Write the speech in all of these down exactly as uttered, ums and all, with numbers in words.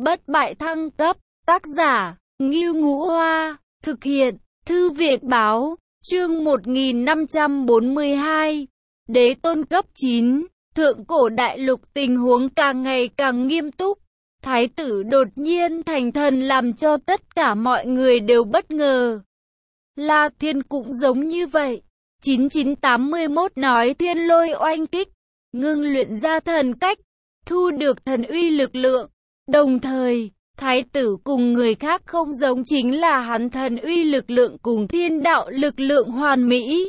bất bại thăng cấp, tác giả, Ngưu Ngũ Hoa, thực hiện, Thư viện báo, chương một nghìn năm trăm bốn mươi hai, Đế tôn cấp chín, thượng cổ đại lục tình huống càng ngày càng nghiêm túc. Thái tử đột nhiên thành thần làm cho tất cả mọi người đều bất ngờ. La Thiên cũng giống như vậy. chín chín tám mốt nói thiên lôi oanh kích, ngưng luyện ra thần cách, thu được thần uy lực lượng. Đồng thời, thái tử cùng người khác không giống chính là hắn thần uy lực lượng cùng thiên đạo lực lượng hoàn mỹ.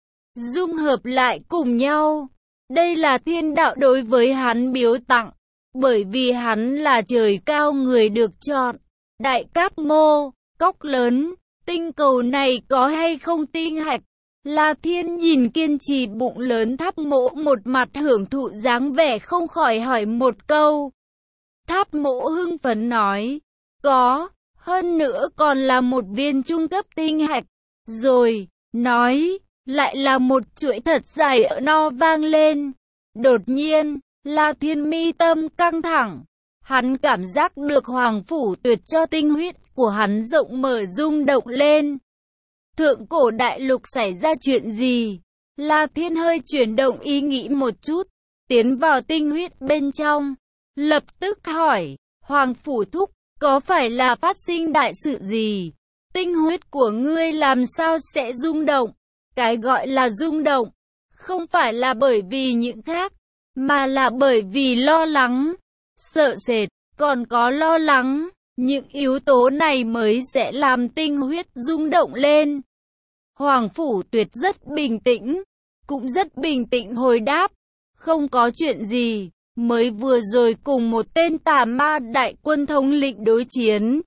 Dung hợp lại cùng nhau. Đây là thiên đạo đối với hắn biếu tặng. Bởi vì hắn là trời cao người được chọn. Đại Cáp Mô, cốc lớn, tinh cầu này có hay không tinh hạch? La Thiên nhìn kiên trì bụng lớn Tháp Mỗ một mặt hưởng thụ dáng vẻ không khỏi hỏi một câu. Tháp Mỗ hưng phấn nói, có, hơn nữa còn là một viên trung cấp tinh hạch. Rồi, nói, lại là một chuỗi thật dài ở no vang lên. Đột nhiên, La Thiên mi tâm căng thẳng. Hắn cảm giác được Hoàng Phủ Tuyệt cho tinh huyết của hắn rộng mở rung động lên. Thượng cổ đại lục xảy ra chuyện gì? La Thiên hơi chuyển động ý nghĩ một chút, tiến vào tinh huyết bên trong. Lập tức hỏi, Hoàng Phủ Thúc, có phải là phát sinh đại sự gì? Tinh huyết của ngươi làm sao sẽ rung động? Cái gọi là rung động, không phải là bởi vì những khác, mà là bởi vì lo lắng, sợ sệt, còn có lo lắng. Những yếu tố này mới sẽ làm tinh huyết rung động lên. Hoàng Phủ Tuyệt rất bình tĩnh, cũng rất bình tĩnh hồi đáp, không có chuyện gì, mới vừa rồi cùng một tên tà ma đại quân thống lĩnh đối chiến.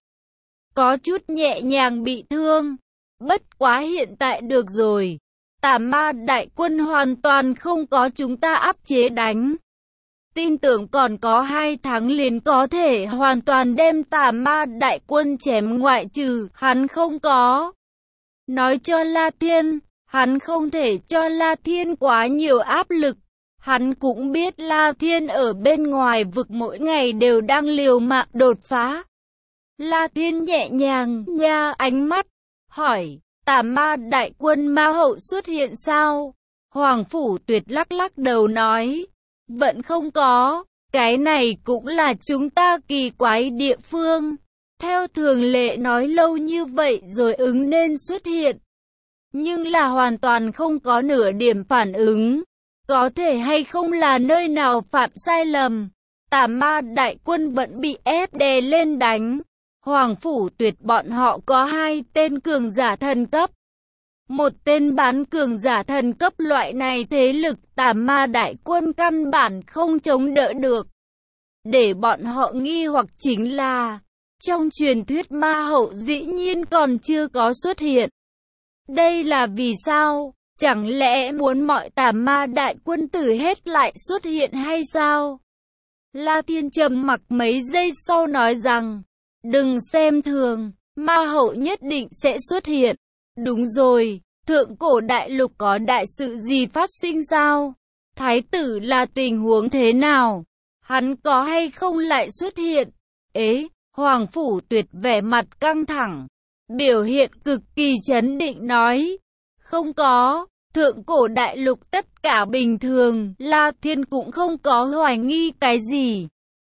Có chút nhẹ nhàng bị thương, bất quá hiện tại được rồi. Tà ma đại quân hoàn toàn không có chúng ta áp chế đánh. Tin tưởng còn có hai tháng liền có thể hoàn toàn đem tà ma đại quân chém ngoại trừ hắn không có. Nói cho La Thiên, hắn không thể cho La Thiên quá nhiều áp lực. Hắn cũng biết La Thiên ở bên ngoài vực mỗi ngày đều đang liều mạng đột phá. La Thiên nhẹ nhàng nha ánh mắt, hỏi, tà ma đại quân ma hậu xuất hiện sao? Hoàng Phủ Tuyệt lắc lắc đầu nói, vẫn không có, cái này cũng là chúng ta kỳ quái địa phương. Theo thường lệ nói lâu như vậy rồi ứng nên xuất hiện. Nhưng là hoàn toàn không có nửa điểm phản ứng. Có thể hay không là nơi nào phạm sai lầm. Tà ma đại quân vẫn bị ép đè lên đánh. Hoàng Phủ Tuyệt bọn họ có hai tên cường giả thần cấp. Một tên bán cường giả thần cấp loại này thế lực tà ma đại quân căn bản không chống đỡ được. Để bọn họ nghi hoặc chính là, trong truyền thuyết ma hậu dĩ nhiên còn chưa có xuất hiện. Đây là vì sao? Chẳng lẽ muốn mọi tà ma đại quân tử hết lại xuất hiện hay sao? La Thiên trầm mặc mấy giây sau nói rằng, đừng xem thường, ma hậu nhất định sẽ xuất hiện. Đúng rồi, thượng cổ đại lục có đại sự gì phát sinh sao? Thái tử là tình huống thế nào? Hắn có hay không lại xuất hiện? Ế, Hoàng Phủ Tuyệt vẻ mặt căng thẳng, biểu hiện cực kỳ chấn định nói, không có, thượng cổ đại lục tất cả bình thường. La Thiên cũng không có hoài nghi cái gì.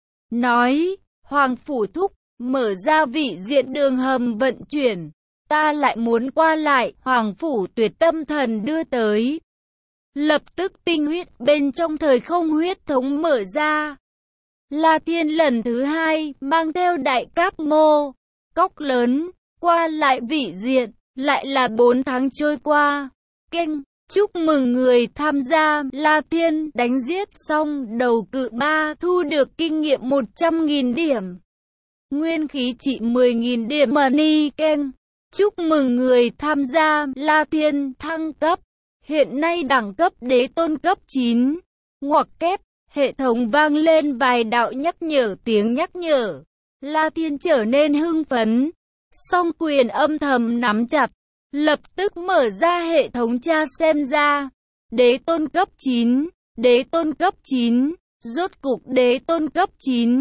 Nói, Hoàng Phủ Thúc, mở ra vị diện đường hầm vận chuyển. Ta lại muốn qua lại. Hoàng Phủ Tuyệt tâm thần đưa tới. Lập tức tinh huyết bên trong thời không huyết thống mở ra. La Thiên lần thứ hai mang theo Đại Cáp Mô, cốc lớn, qua lại vị diện. Lại là bốn tháng trôi qua. Kênh, chúc mừng người tham gia. La Thiên đánh giết xong đầu cự ma, thu được kinh nghiệm một trăm nghìn điểm. Nguyên khí trị mười nghìn điểm money. Kênh, chúc mừng người tham gia. La Thiên thăng cấp. Hiện nay đẳng cấp đế tôn cấp chín. Ngoặc kép, hệ thống vang lên vài đạo nhắc nhở tiếng nhắc nhở. La Thiên trở nên hưng phấn. Song quyền âm thầm nắm chặt. Lập tức mở ra hệ thống tra xem ra. Đế tôn cấp chín. Đế tôn cấp chín. Rốt cục đế tôn cấp chín.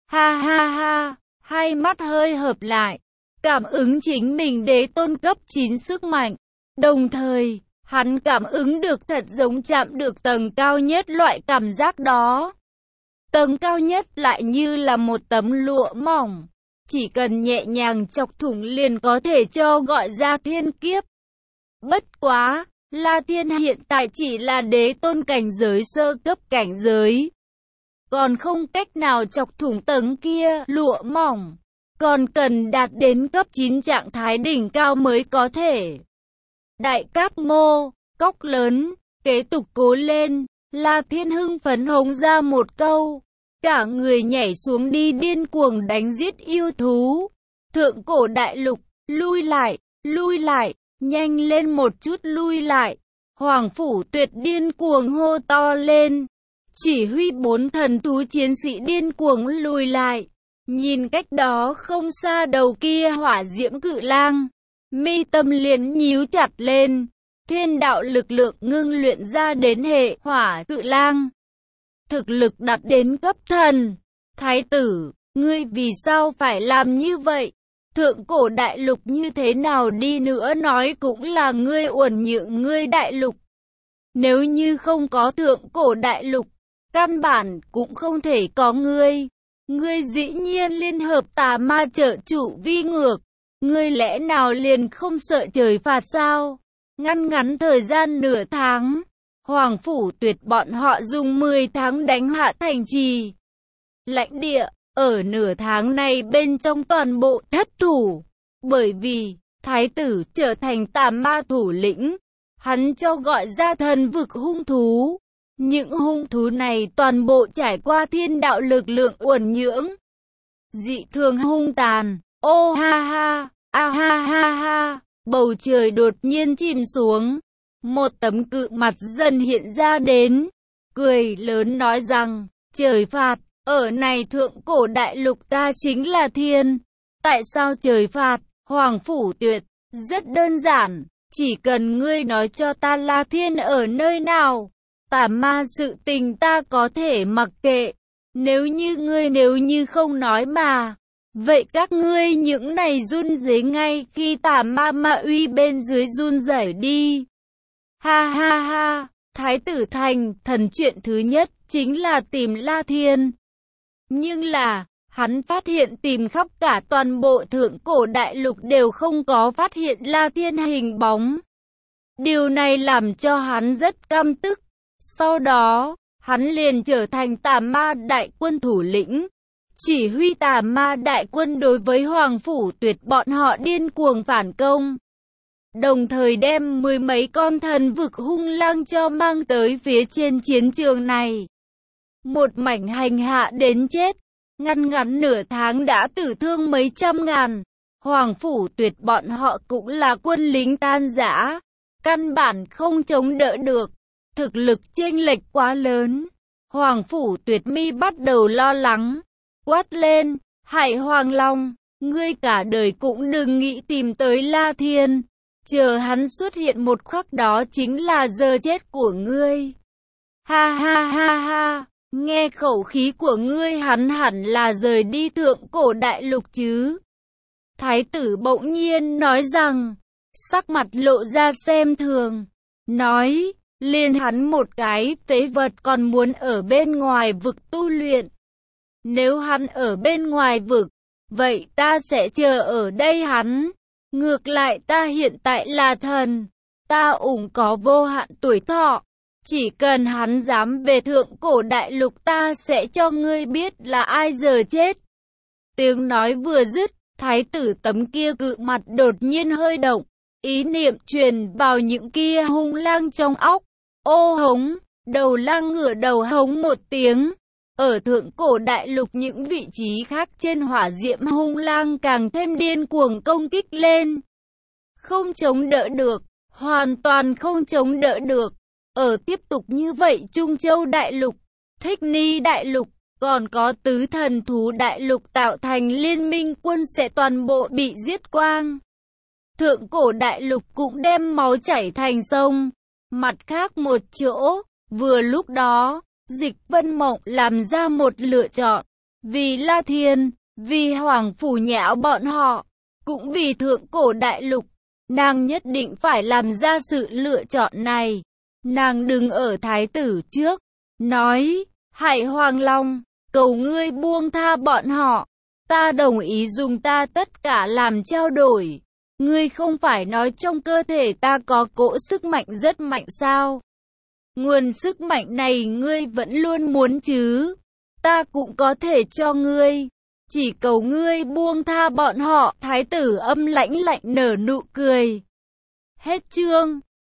Ha ha ha, hai mắt hơi hợp lại, cảm ứng chính mình đế tôn cấp chín sức mạnh. Đồng thời, hắn cảm ứng được thật giống chạm được tầng cao nhất loại cảm giác đó. Tầng cao nhất lại như là một tấm lụa mỏng, chỉ cần nhẹ nhàng chọc thủng liền có thể cho gọi ra thiên kiếp. Bất quá, La Thiên hiện tại chỉ là đế tôn cảnh giới sơ cấp cảnh giới, còn không cách nào chọc thủng tầng kia lụa mỏng, còn cần đạt đến cấp chín trạng thái đỉnh cao mới có thể. Đại Cáp Mô, cốc lớn, kế tục cố lên, La Thiên hưng phấn hống ra một câu, cả người nhảy xuống đi điên cuồng đánh giết yêu thú. Thượng cổ đại lục, lui lại, lui lại, nhanh lên một chút lui lại. Hoàng Phủ Tuyệt điên cuồng hô to lên, chỉ huy bốn thần thú chiến sĩ điên cuồng lùi lại. Nhìn cách đó không xa đầu kia hỏa diễm cự lang, mi tâm liền nhíu chặt lên. Thiên đạo lực lượng ngưng luyện ra đến hệ hỏa cự lang, thực lực đạt đến cấp thần. Thái tử, ngươi vì sao phải làm như vậy? Thượng cổ đại lục như thế nào đi nữa nói cũng là ngươi uẩn nhượng ngươi đại lục. Nếu như không có thượng cổ đại lục, căn bản cũng không thể có ngươi. Ngươi dĩ nhiên liên hợp tà ma trợ trụ vi ngược. Ngươi lẽ nào liền không sợ trời phạt sao? Ngăn ngắn thời gian nửa tháng, Hoàng Phủ Tuyệt bọn họ dùng mười tháng đánh hạ thành trì lãnh địa. Ở nửa tháng này bên trong toàn bộ thất thủ, bởi vì thái tử trở thành tà ma thủ lĩnh, hắn cho gọi ra thần vực hung thú. Những hung thú này toàn bộ trải qua thiên đạo lực lượng uẩn nhưỡng, dị thường hung tàn. Ô ha ha, a ha ha ha, bầu trời đột nhiên chìm xuống, một tấm cự mặt dần hiện ra đến, cười lớn nói rằng, trời phạt. Ở này thượng cổ đại lục ta chính là thiên. Tại sao trời phạt? Hoàng Phủ Tuyệt, rất đơn giản, chỉ cần ngươi nói cho ta La Thiên ở nơi nào, tà ma sự tình ta có thể mặc kệ. Nếu như ngươi nếu như không nói mà, vậy các ngươi những này run rẩy ngay khi tà ma ma uy bên dưới run rẩy đi. Ha ha ha, Thái tử thành thần chuyện thứ nhất chính là tìm La Thiên. Nhưng là, hắn phát hiện tìm khắp cả toàn bộ thượng cổ đại lục đều không có phát hiện La Thiên hình bóng. Điều này làm cho hắn rất căm tức. Sau đó, hắn liền trở thành tà ma đại quân thủ lĩnh, chỉ huy tà ma đại quân đối với Hoàng Phủ Tuyệt bọn họ điên cuồng phản công. Đồng thời đem mười mấy con thần vực hung lang cho mang tới phía trên chiến trường này. Một mảnh hành hạ đến chết, ngăn ngắn nửa tháng đã tử thương mấy trăm ngàn. Hoàng Phủ Tuyệt bọn họ cũng là quân lính tan rã, căn bản không chống đỡ được, thực lực chênh lệch quá lớn. Hoàng Phủ Tuyệt mi bắt đầu lo lắng, quát lên, Hải Hoàng Long, ngươi cả đời cũng đừng nghĩ tìm tới La Thiên, chờ hắn xuất hiện một khắc đó chính là giờ chết của ngươi. Ha ha ha ha. Nghe khẩu khí của ngươi hắn hẳn là rời đi thượng cổ đại lục chứ. Thái tử bỗng nhiên nói rằng, sắc mặt lộ ra xem thường, nói, liền hắn một cái phế vật còn muốn ở bên ngoài vực tu luyện. Nếu hắn ở bên ngoài vực, vậy ta sẽ chờ ở đây hắn. Ngược lại ta hiện tại là thần, ta ủng có vô hạn tuổi thọ. Chỉ cần hắn dám về thượng cổ đại lục ta sẽ cho ngươi biết là ai giờ chết. Tiếng nói vừa dứt, thái tử tấm kia cự mặt đột nhiên hơi động, ý niệm truyền vào những kia hung lang trong óc. Ô hống, đầu lang ngửa đầu hống một tiếng. Ở thượng cổ đại lục những vị trí khác trên hỏa diễm hung lang càng thêm điên cuồng công kích lên. Không chống đỡ được, hoàn toàn không chống đỡ được. Ở tiếp tục như vậy Trung Châu đại lục, Thích Ni đại lục, còn có tứ thần thú đại lục tạo thành liên minh quân sẽ toàn bộ bị giết quang. Thượng cổ đại lục cũng đem máu chảy thành sông. Mặt khác một chỗ, vừa lúc đó, Dịch Vân Mộng làm ra một lựa chọn. vì La Thiên, vì Hoàng Phủ Nhão bọn họ, cũng vì thượng cổ đại lục, nàng nhất định phải làm ra sự lựa chọn này. Nàng đứng ở thái tử trước, nói, hại Hoàng Long, cầu ngươi buông tha bọn họ, ta đồng ý dùng ta tất cả làm trao đổi. Ngươi không phải nói trong cơ thể ta có cỗ sức mạnh rất mạnh sao? Nguồn sức mạnh này ngươi vẫn luôn muốn chứ? Ta cũng có thể cho ngươi. Chỉ cầu ngươi buông tha bọn họ. Thái tử âm lãnh lạnh nở nụ cười. Hết chương.